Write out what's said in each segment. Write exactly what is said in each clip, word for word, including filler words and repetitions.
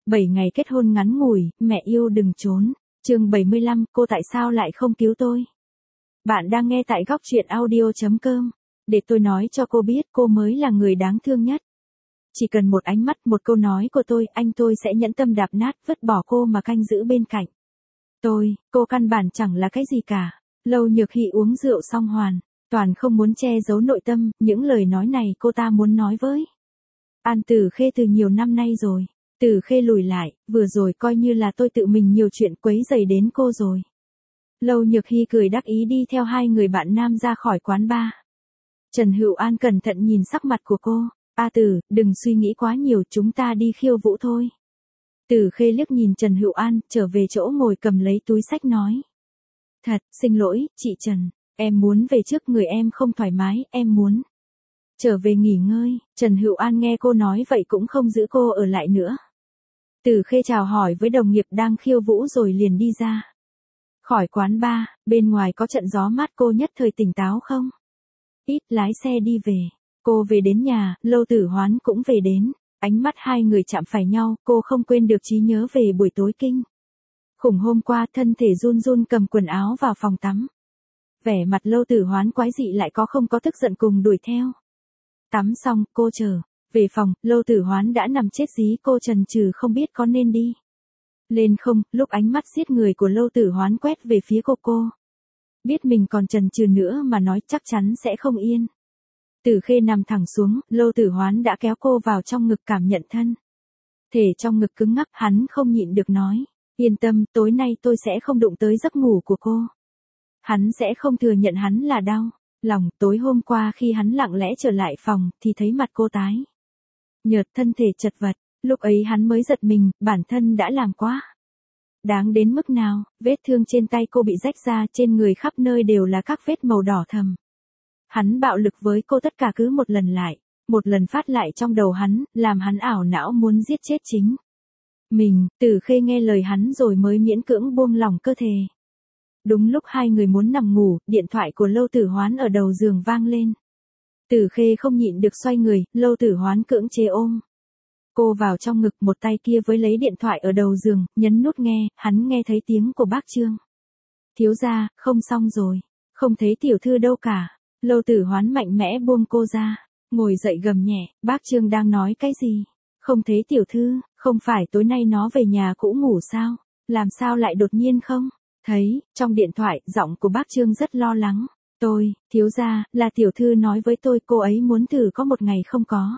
bảy ngày kết hôn ngắn ngủi, mẹ yêu đừng trốn. Chương bảy mươi lăm, cô tại sao lại không cứu tôi? Bạn đang nghe tại góc truyện audio chấm com. Để tôi nói cho cô biết cô mới là người đáng thương nhất. Chỉ cần một ánh mắt, một câu nói của tôi, anh tôi sẽ nhẫn tâm đạp nát, vứt bỏ cô mà canh giữ bên cạnh. Tôi, cô căn bản chẳng là cái gì cả. Lâu Nhược Hy uống rượu xong hoàn, toàn không muốn che giấu nội tâm, những lời nói này cô ta muốn nói với An Tử Khê từ nhiều năm nay rồi. Tử Khê lùi lại, vừa rồi coi như là tôi tự mình nhiều chuyện quấy rầy đến cô rồi. Lâu Nhược Hy cười đắc ý đi theo hai người bạn nam ra khỏi quán bar. Trần Hữu An cẩn thận nhìn sắc mặt của cô. A Tử, đừng suy nghĩ quá nhiều, chúng ta đi khiêu vũ thôi. Tử Khê liếc nhìn Trần Hữu An, trở về chỗ ngồi cầm lấy túi xách nói. Thật, xin lỗi, chị Trần, em muốn về trước, người em không thoải mái, em muốn trở về nghỉ ngơi. Trần Hữu An nghe cô nói vậy cũng không giữ cô ở lại nữa. Tử Khê chào hỏi với đồng nghiệp đang khiêu vũ rồi liền đi ra khỏi quán bar. Bên ngoài có trận gió mát, cô nhất thời tỉnh táo không ít, lái xe đi về. Cô về đến nhà, Lâu Tử Hoán cũng về đến. Ánh mắt hai người chạm phải nhau, cô không quên được trí nhớ về buổi tối kinh khủng hôm qua, thân thể run run cầm quần áo vào phòng tắm. Vẻ mặt Lâu Tử Hoán quái dị lại có không có tức giận cùng đuổi theo. Tắm xong, cô trở về phòng, Lâu Tử Hoán đã nằm chết dí, cô chần chừ không biết có nên đi lên không. Lúc ánh mắt giết người của Lâu Tử Hoán quét về phía cô cô biết mình còn chần chừ nữa mà nói chắc chắn sẽ không yên. Tử Khê nằm thẳng xuống, Lâu Tử Hoán đã kéo cô vào trong ngực cảm nhận thân thể trong ngực cứng ngắc, hắn không nhịn được nói. Yên tâm, tối nay tôi sẽ không đụng tới giấc ngủ của cô. Hắn sẽ không thừa nhận hắn là đau lòng. Tối hôm qua khi hắn lặng lẽ trở lại phòng, thì thấy mặt cô tái nhợt, thân thể chật vật. Lúc ấy hắn mới giật mình, bản thân đã làm quá đáng đến mức nào. Vết thương trên tay cô bị rách ra, trên người khắp nơi đều là các vết màu đỏ thẫm. Hắn bạo lực với cô tất cả cứ một lần lại, một lần phát lại trong đầu hắn, làm hắn ảo não muốn giết chết chính mình. Tử Khê nghe lời hắn rồi mới miễn cưỡng buông lỏng cơ thể. Đúng lúc hai người muốn nằm ngủ, điện thoại của Lâu Tử Hoán ở đầu giường vang lên. Tử Khê không nhịn được xoay người, Lâu Tử Hoán cưỡng chế ôm cô vào trong ngực, một tay kia với lấy điện thoại ở đầu giường, nhấn nút nghe. Hắn nghe thấy tiếng của bác Trương. Thiếu gia, không xong rồi, không thấy tiểu thư đâu cả. Lâu Tử Hoán mạnh mẽ buông cô ra, ngồi dậy gầm nhẹ, bác Trương đang nói cái gì? Không thấy tiểu thư, không phải tối nay nó về nhà cũ ngủ sao? Làm sao lại đột nhiên không thấy? Trong điện thoại, giọng của bác Trương rất lo lắng. Tôi, thiếu gia, là tiểu thư nói với tôi cô ấy muốn thử có một ngày không có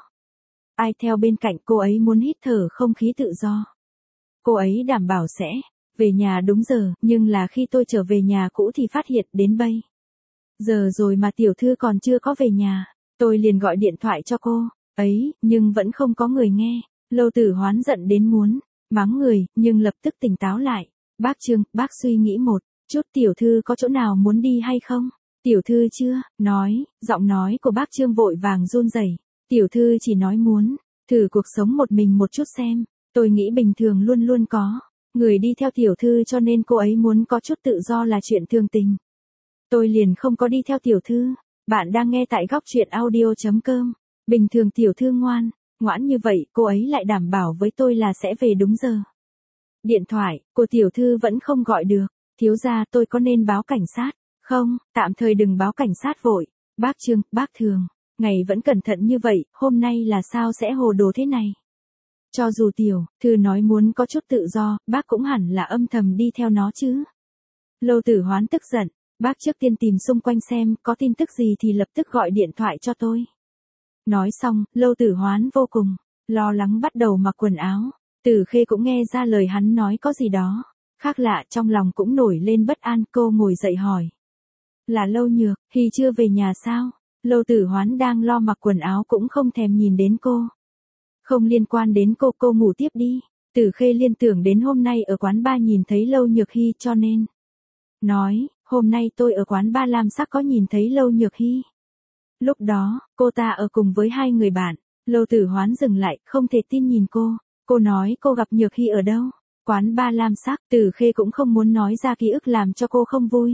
ai theo bên cạnh, cô ấy muốn hít thở không khí tự do. Cô ấy đảm bảo sẽ về nhà đúng giờ, nhưng là khi tôi trở về nhà cũ thì phát hiện đến bây giờ rồi mà tiểu thư còn chưa có về nhà. Tôi liền gọi điện thoại cho cô ấy, nhưng vẫn không có người nghe. Lâu Tử Hoán giận đến muốn mắng người, nhưng lập tức tỉnh táo lại. Bác Trương, bác suy nghĩ một chút, tiểu thư có chỗ nào muốn đi hay không? Tiểu thư chưa nói. Giọng nói của bác Trương vội vàng run rẩy. Tiểu thư chỉ nói muốn thử cuộc sống một mình một chút xem. Tôi nghĩ bình thường luôn luôn có người đi theo tiểu thư, cho nên cô ấy muốn có chút tự do là chuyện thường tình. Tôi liền không có đi theo tiểu thư. Bạn đang nghe tại góc truyện audio chấm com. Bình thường tiểu thư ngoan ngoãn như vậy, cô ấy lại đảm bảo với tôi là sẽ về đúng giờ. Điện thoại của tiểu thư vẫn không gọi được. Thiếu gia, tôi có nên báo cảnh sát không? Tạm thời đừng báo cảnh sát vội. Bác Trương, bác thường ngày vẫn cẩn thận như vậy, hôm nay là sao sẽ hồ đồ thế này? Cho dù tiểu thư nói muốn có chút tự do, bác cũng hẳn là âm thầm đi theo nó chứ. Lâu Tử Hoán tức giận. Bác trước tiên tìm xung quanh xem có tin tức gì thì lập tức gọi điện thoại cho tôi. Nói xong, Lâu Tử Hoán vô cùng lo lắng bắt đầu mặc quần áo. Tử Khê cũng nghe ra lời hắn nói có gì đó khác lạ, trong lòng cũng nổi lên bất an. Cô ngồi dậy hỏi. Là Lâu Nhược Hy chưa về nhà sao? Lâu Tử Hoán đang lo mặc quần áo cũng không thèm nhìn đến cô. Không liên quan đến cô, cô ngủ tiếp đi. Tử Khê liên tưởng đến hôm nay ở quán bar nhìn thấy Lâu Nhược Hy cho nên nói, hôm nay tôi ở quán bar Lam Sắc có nhìn thấy Lâu Nhược Hy. Lúc đó, cô ta ở cùng với hai người bạn. Lâu Tử Hoán dừng lại, không thể tin nhìn cô. Cô nói cô gặp Nhược Hy ở đâu? Quán bar Lam Sắc. Tử Khê cũng không muốn nói ra ký ức làm cho cô không vui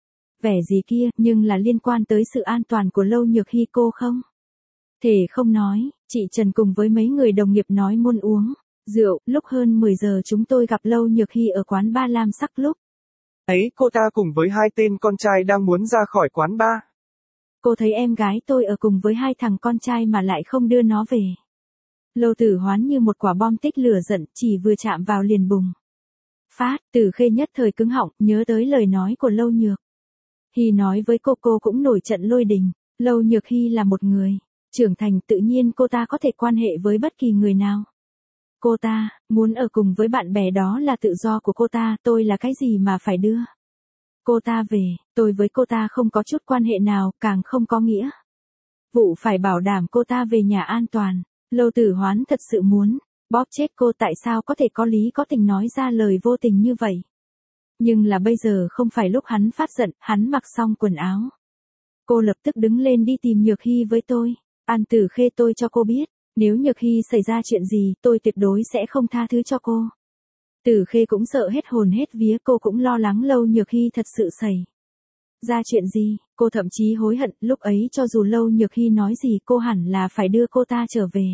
vẻ gì kia, nhưng là liên quan tới sự an toàn của Lâu Nhược Hy cô không thể không nói. Chị Trần cùng với mấy người đồng nghiệp nói muốn uống Rượu, lúc hơn mười giờ chúng tôi gặp Lâu Nhược Hy ở quán bar Lam Sắc lúc. Ấy, cô ta cùng với hai tên con trai đang muốn ra khỏi quán bar. Cô thấy em gái tôi ở cùng với hai thằng con trai mà lại không đưa nó về. Lâu Tử Hoán như một quả bom tích lửa giận, chỉ vừa chạm vào liền bùng phát. Tử Khê nhất thời cứng họng, nhớ tới lời nói của Lâu Nhược Hy nói với cô cô cũng nổi trận lôi đình. Lâu Nhược Hy là một người trưởng thành, tự nhiên cô ta có thể quan hệ với bất kỳ người nào. Cô ta muốn ở cùng với bạn bè đó là tự do của cô ta, tôi là cái gì mà phải đưa cô ta về, tôi với cô ta không có chút quan hệ nào, càng không có nghĩa vụ phải bảo đảm cô ta về nhà an toàn. Lâu Tử Hoán thật sự muốn bóp chết cô, tại sao có thể có lý có tình nói ra lời vô tình như vậy. Nhưng là bây giờ không phải lúc hắn phát giận. Hắn mặc xong quần áo, cô lập tức đứng lên đi tìm Nhược Hy với tôi. An Tử Khê, tôi cho cô biết, nếu Nhược Hy xảy ra chuyện gì, tôi tuyệt đối sẽ không tha thứ cho cô. Tử Khê cũng sợ hết hồn hết vía, cô cũng lo lắng Lâu Nhược Hy thật sự xảy ra chuyện gì. Cô thậm chí hối hận, lúc ấy cho dù Lâu Nhược Hy nói gì cô hẳn là phải đưa cô ta trở về.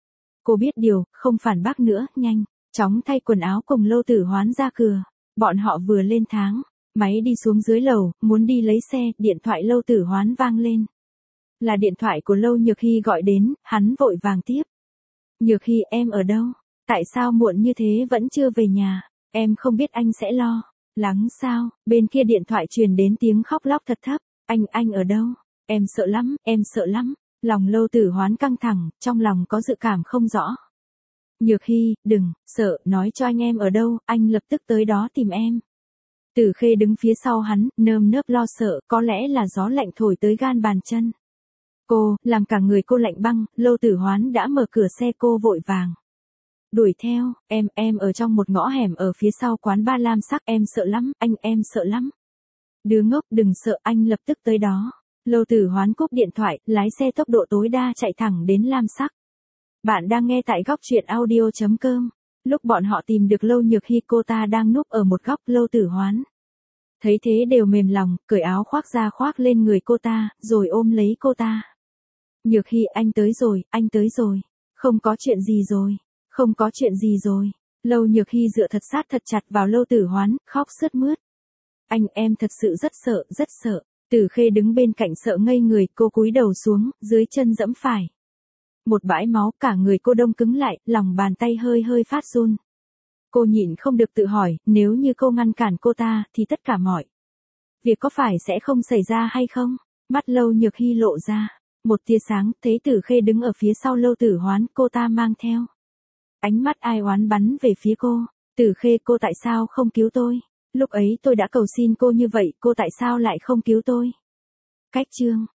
Cô biết điều, không phản bác nữa, nhanh chóng thay quần áo cùng Lâu Tử Hoán ra cửa. Bọn họ vừa lên tháng máy đi xuống dưới lầu, muốn đi lấy xe, điện thoại Lâu Tử Hoán vang lên. Là điện thoại của Lâu Nhược Hy gọi đến, hắn vội vàng tiếp. Nhược Hy, em ở đâu? Tại sao muộn như thế vẫn chưa về nhà? Em không biết anh sẽ lo lắng sao? Bên kia điện thoại truyền đến tiếng khóc lóc thật thấp. Anh, anh ở đâu? Em sợ lắm, em sợ lắm. Lòng Lâu Tử Hoán căng thẳng, trong lòng có dự cảm không rõ. Nhược Hy, đừng sợ, nói cho anh em ở đâu, anh lập tức tới đó tìm em. Tử Khê đứng phía sau hắn, nơm nớp lo sợ, có lẽ là gió lạnh thổi tới gan bàn chân cô, làm cả người cô lạnh băng. Lâu Tử Hoán đã mở cửa xe, cô vội vàng đuổi theo. Em, em ở trong một ngõ hẻm ở phía sau quán bar Lam Sắc, em sợ lắm, anh, em sợ lắm. Đứa ngốc, đừng sợ, anh lập tức tới đó. Lâu Tử Hoán cúp điện thoại, lái xe tốc độ tối đa chạy thẳng đến Lam Sắc. Bạn đang nghe tại góc truyện audio chấm com. Lúc bọn họ tìm được Lâu Nhược Hy, cô ta đang núp ở một góc. Lâu Tử Hoán thấy thế đều mềm lòng, cởi áo khoác ra khoác lên người cô ta, rồi ôm lấy cô ta. Nhược Hy, anh tới rồi, anh tới rồi. Không có chuyện gì rồi, không có chuyện gì rồi. Lâu Nhược Hy dựa thật sát thật chặt vào Lâu Tử Hoán, khóc sướt mướt. Anh, em thật sự rất sợ, rất sợ. Tử Khê đứng bên cạnh sợ ngây người, cô cúi đầu xuống, dưới chân dẫm phải một bãi máu, cả người cô đông cứng lại, lòng bàn tay hơi hơi phát run. Cô nhịn không được tự hỏi, nếu như cô ngăn cản cô ta, thì tất cả mọi việc có phải sẽ không xảy ra hay không? Mắt Lâu Nhược Hy lộ ra một tia sáng, thấy Tử Khê đứng ở phía sau Lâu Tử Hoán, cô ta mang theo ánh mắt ai oán bắn về phía cô. Tử Khê, cô tại sao không cứu tôi? Lúc ấy tôi đã cầu xin cô như vậy, cô tại sao lại không cứu tôi? Cách chương